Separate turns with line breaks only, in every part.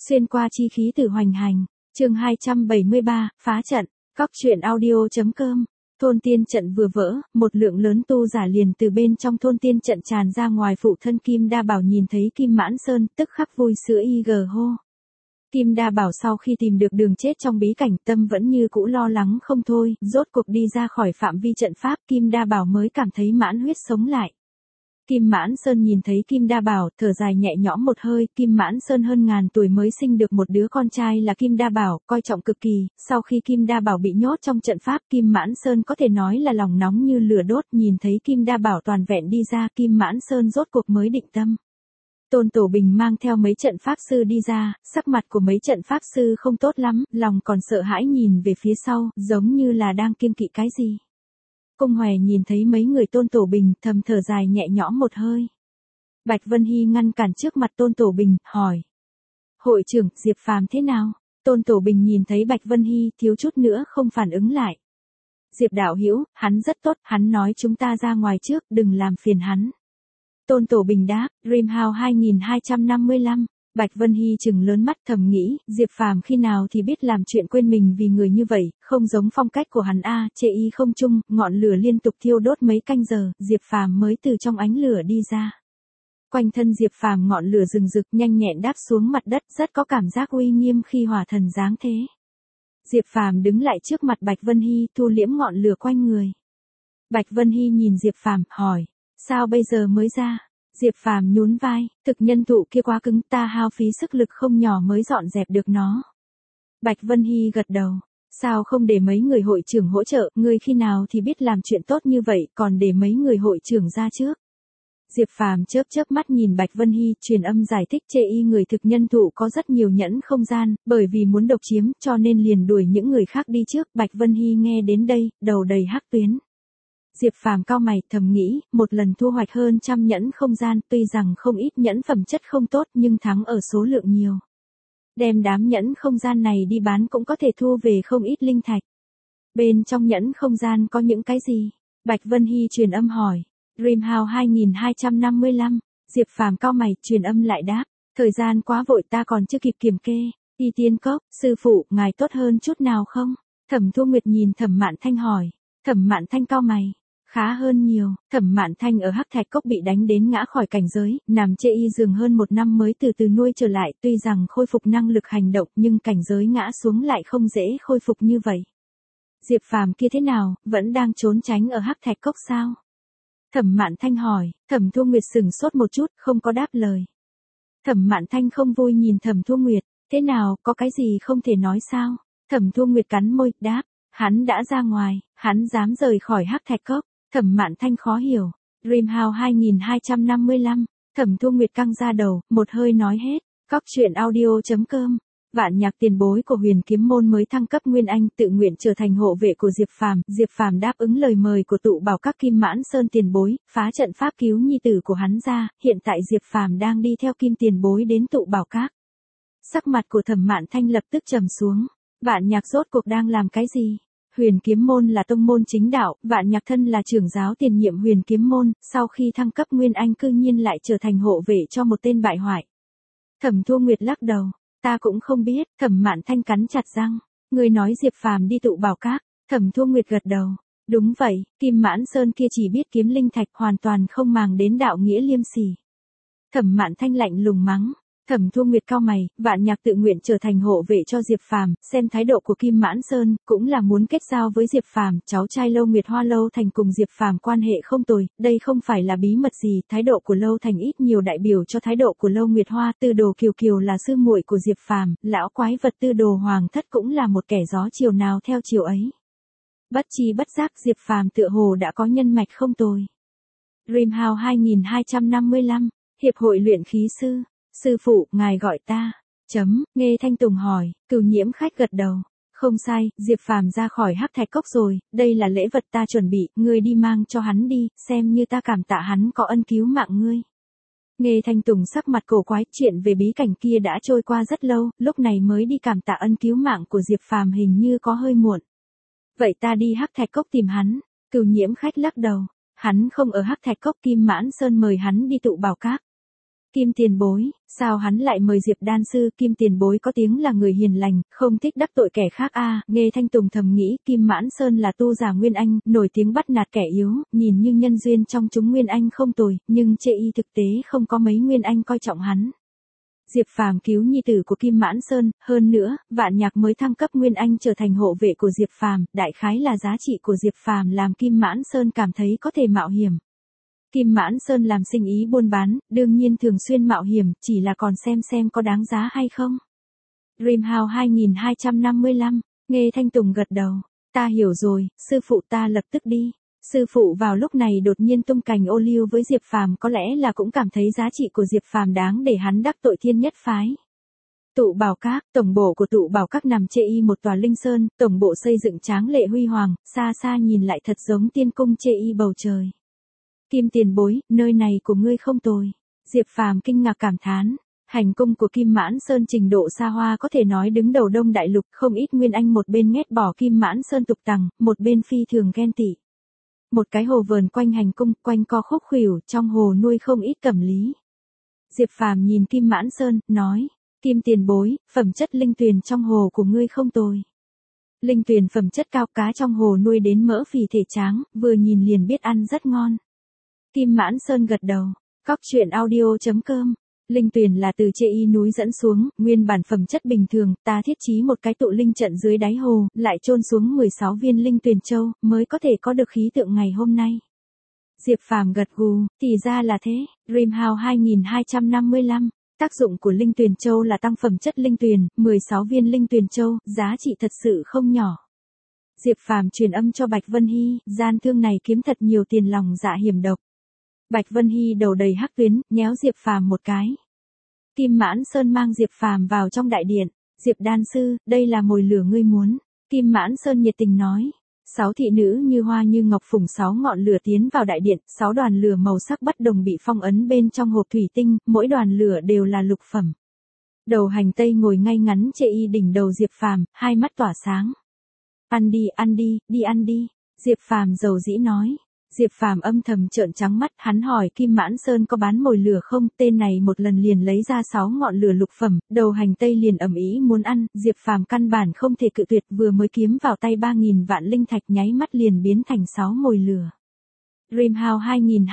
Xuyên qua chi khí từ hoành hành, chương 273, phá trận, Cóc truyện audio.com. Thôn tiên trận vừa vỡ, một lượng lớn tu giả liền từ bên trong thôn tiên trận tràn ra ngoài. Phụ thân Kim Đa Bảo nhìn thấy Kim Mãn Sơn, tức khắc vui sữa hô. Kim Đa Bảo sau khi tìm được đường chết trong bí cảnh, tâm vẫn như cũ lo lắng không thôi, rốt cuộc đi ra khỏi phạm vi trận pháp, Kim Đa Bảo mới cảm thấy mãn huyết sống lại. Kim Mãn Sơn nhìn thấy Kim Đa Bảo, thở dài nhẹ nhõm một hơi. Kim Mãn Sơn hơn ngàn tuổi mới sinh được một đứa con trai là Kim Đa Bảo, coi trọng cực kỳ. Sau khi Kim Đa Bảo bị nhốt trong trận pháp, Kim Mãn Sơn có thể nói là lòng nóng như lửa đốt. Nhìn thấy Kim Đa Bảo toàn vẹn đi ra, Kim Mãn Sơn rốt cuộc mới định tâm. Tôn Tổ Bình mang theo mấy trận pháp sư đi ra, sắc mặt của mấy trận pháp sư không tốt lắm, lòng còn sợ hãi nhìn về phía sau, giống như là đang kiêng kỵ cái gì. Cung Hòe nhìn thấy mấy người Tôn Tổ Bình, thầm thở dài nhẹ nhõm một hơi. Bạch Vân Hy ngăn cản trước mặt Tôn Tổ Bình, hỏi. Hội trưởng, Diệp Phàm thế nào? Tôn Tổ Bình nhìn thấy Bạch Vân Hy, thiếu chút nữa không phản ứng lại. Diệp đạo hữu, hắn rất tốt, hắn nói chúng ta ra ngoài trước, đừng làm phiền hắn. Tôn Tổ Bình đáp, Dreamhouse 2255. Bạch Vân Hy chừng lớn mắt thầm nghĩ, Diệp Phàm khi nào thì biết làm chuyện quên mình vì người như vậy, không giống phong cách của hắn a. Chê y không chung, ngọn lửa liên tục thiêu đốt mấy canh giờ, Diệp Phàm mới từ trong ánh lửa đi ra. Quanh thân Diệp Phàm ngọn lửa rừng rực nhanh nhẹn đáp xuống mặt đất, rất có cảm giác uy nghiêm khi hỏa thần giáng thế. Diệp Phàm đứng lại trước mặt Bạch Vân Hy, thu liễm ngọn lửa quanh người. Bạch Vân Hy nhìn Diệp Phàm, hỏi, sao bây giờ mới ra? Diệp Phàm nhún vai, thực nhân thụ kia quá cứng, ta hao phí sức lực không nhỏ mới dọn dẹp được nó. Bạch Vân Hy gật đầu, sao không để mấy người hội trưởng hỗ trợ, ngươi khi nào thì biết làm chuyện tốt như vậy, còn để mấy người hội trưởng ra trước. Diệp Phàm chớp chớp mắt nhìn Bạch Vân Hy, truyền âm giải thích chê y người thực nhân thụ có rất nhiều nhẫn không gian, bởi vì muốn độc chiếm cho nên liền đuổi những người khác đi trước. Bạch Vân Hy nghe đến đây, đầu đầy hắc tuyến. Diệp Phàm cau mày, thầm nghĩ, một lần thu hoạch hơn 100 nhẫn không gian, tuy rằng không ít nhẫn phẩm chất không tốt nhưng thắng ở số lượng nhiều. Đem đám nhẫn không gian này đi bán cũng có thể thu về không ít linh thạch. Bên trong nhẫn không gian có những cái gì? Bạch Vân Hy truyền âm hỏi. Dreamhouse 2255. Diệp Phàm cau mày, truyền âm lại đáp, thời gian quá vội ta còn chưa kịp kiểm kê. Y Tiên Cốc, sư phụ, ngài tốt hơn chút nào không? Thẩm Thu Nguyệt nhìn Thẩm Mạn Thanh hỏi. Thẩm Mạn Thanh cau mày. Khá hơn nhiều. Thẩm Mạn Thanh ở Hắc Thạch Cốc bị đánh đến ngã khỏi cảnh giới, nằm chê y giường hơn một năm mới từ từ nuôi trở lại, tuy rằng khôi phục năng lực hành động nhưng cảnh giới ngã xuống lại không dễ khôi phục như vậy. Diệp Phàm kia thế nào, vẫn đang trốn tránh ở Hắc Thạch Cốc sao? Thẩm Mạn Thanh hỏi. Thẩm Thu Nguyệt sững sốt một chút, không có đáp lời. Thẩm Mạn Thanh không vui nhìn Thẩm Thu Nguyệt, thế nào, có cái gì không thể nói sao? Thẩm Thu Nguyệt cắn môi, đáp, hắn đã ra ngoài, hắn dám rời khỏi Hắc Thạch Cốc. Thẩm Mạn Thanh khó hiểu. Dreamhouse 2255. Thẩm Thu Nguyệt căng ra đầu, một hơi nói hết. Cóc truyện audio.com. Vạn Nhạc tiền bối của Huyền Kiếm môn mới thăng cấp Nguyên Anh, tự nguyện trở thành hộ vệ của Diệp Phàm. Diệp Phàm đáp ứng lời mời của tụ bảo các Kim Mãn Sơn tiền bối, phá trận pháp cứu nhi tử của hắn ra. Hiện tại Diệp Phàm đang đi theo Kim tiền bối đến tụ bảo các. Sắc mặt của Thẩm Mạn Thanh lập tức trầm xuống. Vạn Nhạc rốt cuộc đang làm cái gì? Huyền Kiếm môn là tông môn chính đạo, Vạn Nhạc thân là trưởng giáo tiền nhiệm Huyền Kiếm môn, sau khi thăng cấp Nguyên Anh cư nhiên lại trở thành hộ vệ cho một tên bại hoại. Thẩm Thu Nguyệt lắc đầu, ta cũng không biết. Thẩm Mạn Thanh cắn chặt răng, người nói Diệp Phàm đi tụ bảo các. Thẩm Thu Nguyệt gật đầu, đúng vậy, Kim Mãn Sơn kia chỉ biết kiếm linh thạch, hoàn toàn không màng đến đạo nghĩa liêm sỉ. Thẩm Mạn Thanh lạnh lùng mắng. Thẩm Thu Nguyệt cau mày, Vạn Nhạc tự nguyện trở thành hộ vệ cho Diệp Phàm, xem thái độ của Kim Mãn Sơn, cũng là muốn kết giao với Diệp Phàm, cháu trai Lâu Nguyệt Hoa Lâu Thành cùng Diệp Phàm quan hệ không tồi, đây không phải là bí mật gì, thái độ của Lâu Thành ít nhiều đại biểu cho thái độ của Lâu Nguyệt Hoa. Tư Đồ Kiều Kiều là sư muội của Diệp Phàm, lão quái vật Tư Đồ Hoàng Thất cũng là một kẻ gió chiều nào theo chiều ấy. Bất chi bất giác Diệp Phàm tựa hồ đã có nhân mạch không tồi. Dreamhouse 2255. Hiệp hội luyện khí sư. Sư phụ, ngài gọi ta. Nghe Thanh Tùng hỏi. Cửu Nhiễm khách gật đầu. Không sai, Diệp Phàm ra khỏi Hắc Thạch Cốc rồi, đây là lễ vật ta chuẩn bị, ngươi đi mang cho hắn đi, xem như ta cảm tạ hắn có ân cứu mạng ngươi. Nghe Thanh Tùng sắc mặt cổ quái, chuyện về bí cảnh kia đã trôi qua rất lâu, lúc này mới đi cảm tạ ân cứu mạng của Diệp Phàm hình như có hơi muộn. Vậy ta đi Hắc Thạch Cốc tìm hắn. Cửu Nhiễm khách lắc đầu. Hắn không ở Hắc Thạch Cốc, Kim Mãn Sơn mời hắn đi tụ bảo các. Kim tiền bối, sao hắn lại mời Diệp đan sư? Kim tiền bối có tiếng là người hiền lành, không thích đắc tội kẻ khác a. Nghe Thanh Tùng thầm nghĩ, Kim Mãn Sơn là tu giả Nguyên Anh, nổi tiếng bắt nạt kẻ yếu, nhìn như nhân duyên trong chúng Nguyên Anh không tồi, nhưng chê y thực tế không có mấy Nguyên Anh coi trọng hắn. Diệp Phàm cứu nhi tử của Kim Mãn Sơn, hơn nữa, Vạn Nhạc mới thăng cấp Nguyên Anh trở thành hộ vệ của Diệp Phàm, đại khái là giá trị của Diệp Phàm làm Kim Mãn Sơn cảm thấy có thể mạo hiểm. Kim Mãn Sơn làm sinh ý buôn bán, đương nhiên thường xuyên mạo hiểm, chỉ là còn xem có đáng giá hay không. Dreamhouse 2255, nghe Thanh Tùng gật đầu, ta hiểu rồi, sư phụ ta lập tức đi. Sư phụ vào lúc này đột nhiên tung cành ô liu với Diệp Phàm, có lẽ là cũng cảm thấy giá trị của Diệp Phàm đáng để hắn đắc tội Thiên Nhất phái. Tụ Bảo Các, tổng bộ của Tụ Bảo Các nằm chê y một tòa linh sơn, tổng bộ xây dựng tráng lệ huy hoàng, xa xa nhìn lại thật giống tiên cung chê y bầu trời. Kim tiền bối, nơi này của ngươi không tồi. Diệp Phàm kinh ngạc cảm thán. Hành cung của Kim Mãn Sơn trình độ xa hoa có thể nói đứng đầu Đông Đại Lục, không ít Nguyên Anh một bên ghét bỏ Kim Mãn Sơn tục tằng, một bên phi thường ghen tị. Một cái hồ vờn quanh hành cung, quanh co khúc khuỷu, trong hồ nuôi không ít cẩm lý. Diệp Phàm nhìn Kim Mãn Sơn, nói, Kim tiền bối, phẩm chất linh tuyền trong hồ của ngươi không tồi. Linh tuyền phẩm chất cao, cá trong hồ nuôi đến mỡ phì thể tráng, vừa nhìn liền biết ăn rất ngon. Kim Mãn Sơn gật đầu, Cóc truyện audio.com. Linh tuyền là từ chê y núi dẫn xuống, nguyên bản phẩm chất bình thường, ta thiết trí một cái tụ linh trận dưới đáy hồ, lại chôn xuống 16 viên linh tuyền châu, mới có thể có được khí tượng ngày hôm nay. Diệp Phàm gật gù, thì ra là thế. Dreamhouse 2255, tác dụng của linh tuyền châu là tăng phẩm chất linh tuyền, 16 viên linh tuyền châu, giá trị thật sự không nhỏ. Diệp Phàm truyền âm cho Bạch Vân Hy, gian thương này kiếm thật nhiều tiền, lòng dạ hiểm độc. Bạch Vân Hy đầu đầy hắc tuyến, nhéo Diệp Phàm một cái. Kim Mãn Sơn mang Diệp Phàm vào trong đại điện, Diệp đan sư, đây là mồi lửa ngươi muốn. Kim Mãn Sơn nhiệt tình nói. 6 thị nữ như hoa như ngọc phủng 6 ngọn lửa tiến vào đại điện, 6 đoàn lửa màu sắc bất đồng bị phong ấn bên trong hộp thủy tinh, mỗi đoàn lửa đều là lục phẩm. Đầu hành tây ngồi ngay ngắn chê y đỉnh đầu Diệp Phàm, hai mắt tỏa sáng. Ăn đi, đi ăn đi, Diệp Phàm dầu dĩ nói. Diệp Phàm âm thầm trợn trắng mắt, hắn hỏi Kim Mãn Sơn có bán mồi lửa không, tên này một lần liền lấy ra 6 ngọn lửa lục phẩm, đầu hành tây liền ầm ĩ muốn ăn, Diệp Phàm căn bản không thể cự tuyệt, vừa mới kiếm vào tay 3.000 vạn linh thạch nháy mắt liền biến thành 6 mồi lửa. Dreamhouse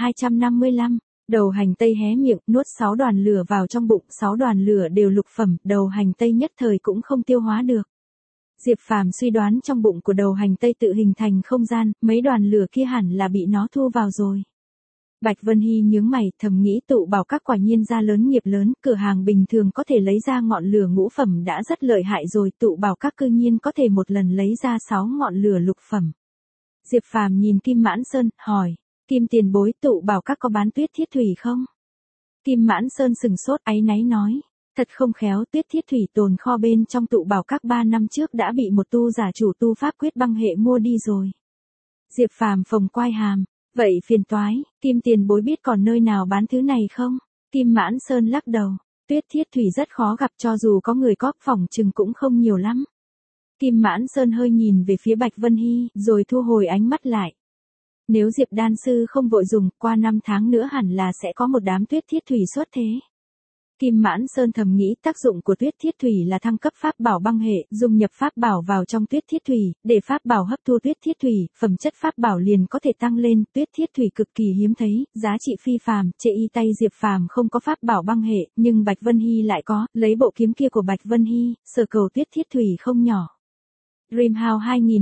2255, đầu hành tây hé miệng, nuốt 6 đoàn lửa vào trong bụng, 6 đoàn lửa đều lục phẩm, đầu hành tây nhất thời cũng không tiêu hóa được. Diệp Phàm suy đoán trong bụng của đầu hành tây tự hình thành không gian, mấy đoàn lửa kia hẳn là bị nó thu vào rồi. Bạch Vân Hy nhướng mày, thầm nghĩ Tụ Bảo Các quả nhiên ra lớn nghiệp lớn, cửa hàng bình thường có thể lấy ra ngọn lửa ngũ phẩm đã rất lợi hại rồi, Tụ Bảo Các cư nhiên có thể một lần lấy ra 6 ngọn lửa lục phẩm. Diệp Phàm nhìn Kim Mãn Sơn, hỏi, Kim tiền bối, Tụ Bảo Các có bán Tuyết Thiết Thủy không? Kim Mãn Sơn sừng sốt áy náy nói. Thật không khéo, Tuyết Thiết Thủy tồn kho bên trong Tụ Bảo Các 3 năm trước đã bị một tu giả chủ tu pháp quyết băng hệ mua đi rồi. Diệp Phàm phồng quai hàm, vậy phiền toái, Kim tiền bối biết còn nơi nào bán thứ này không? Kim Mãn Sơn lắc đầu, Tuyết Thiết Thủy rất khó gặp, cho dù có người có, phỏng chừng cũng không nhiều lắm. Kim Mãn Sơn hơi nhìn về phía Bạch Vân Hy, rồi thu hồi ánh mắt lại. Nếu Diệp đan sư không vội dùng, qua 5 tháng nữa hẳn là sẽ có một đám Tuyết Thiết Thủy xuất thế. Kim Mãn Sơn thầm nghĩ tác dụng của Tuyết Thiết Thủy là thăng cấp pháp bảo băng hệ, dung nhập pháp bảo vào trong Tuyết Thiết Thủy, để pháp bảo hấp thu Tuyết Thiết Thủy, phẩm chất pháp bảo liền có thể tăng lên, Tuyết Thiết Thủy cực kỳ hiếm thấy, giá trị phi phàm, chê y tay Diệp Phàm không có pháp bảo băng hệ, nhưng Bạch Vân Hy lại có, lấy bộ kiếm kia của Bạch Vân Hy, sở cầu Tuyết Thiết Thủy không nhỏ. Dreamhouse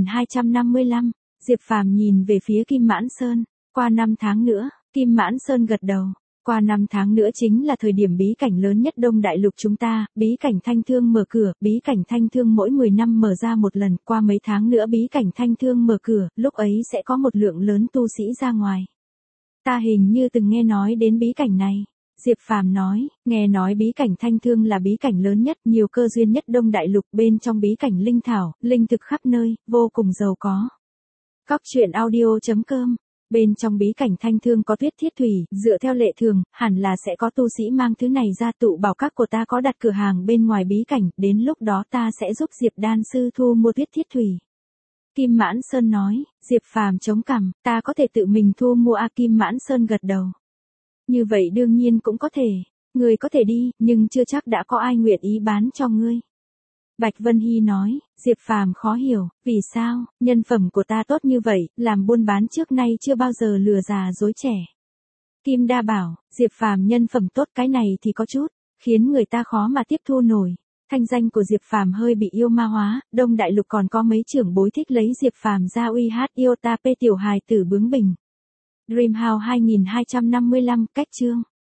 2255, Diệp Phàm nhìn về phía Kim Mãn Sơn, qua 5 tháng nữa, Kim Mãn Sơn gật đầu. Qua 5 tháng nữa chính là thời điểm bí cảnh lớn nhất Đông Đại Lục chúng ta, bí cảnh Thanh Thương mở cửa, bí cảnh Thanh Thương mỗi 10 năm mở ra một lần, qua mấy tháng nữa bí cảnh Thanh Thương mở cửa, lúc ấy sẽ có một lượng lớn tu sĩ ra ngoài. Ta hình như từng nghe nói đến bí cảnh này. Diệp Phàm nói, nghe nói bí cảnh Thanh Thương là bí cảnh lớn nhất, nhiều cơ duyên nhất Đông Đại Lục, bên trong bí cảnh linh thảo, linh thực khắp nơi, vô cùng giàu có. Cóc truyện audio.com. Bên trong bí cảnh Thanh Thương có Tuyết Thiết Thủy, dựa theo lệ thường, hẳn là sẽ có tu sĩ mang thứ này ra. Tụ Bảo Các của ta có đặt cửa hàng bên ngoài bí cảnh, đến lúc đó ta sẽ giúp Diệp đan sư thu mua Tuyết Thiết Thủy. Kim Mãn Sơn nói, Diệp Phàm chống cằm, ta có thể tự mình thu mua. Kim Mãn Sơn gật đầu. Như vậy đương nhiên cũng có thể. Ngươi có thể đi, nhưng chưa chắc đã có ai nguyện ý bán cho ngươi. Bạch Vân Hy nói, Diệp Phàm khó hiểu, vì sao, nhân phẩm của ta tốt như vậy, làm buôn bán trước nay chưa bao giờ lừa già dối trẻ. Kim Đa bảo, Diệp Phàm nhân phẩm tốt cái này thì có chút, khiến người ta khó mà tiếp thu nổi. Thanh danh của Diệp Phàm hơi bị yêu ma hóa, Đông Đại Lục còn có mấy trưởng bối thích lấy Diệp Phàm ra uy hát yêu ta tiểu hài tử bướng bỉnh. Dreamhouse 2255 cách chương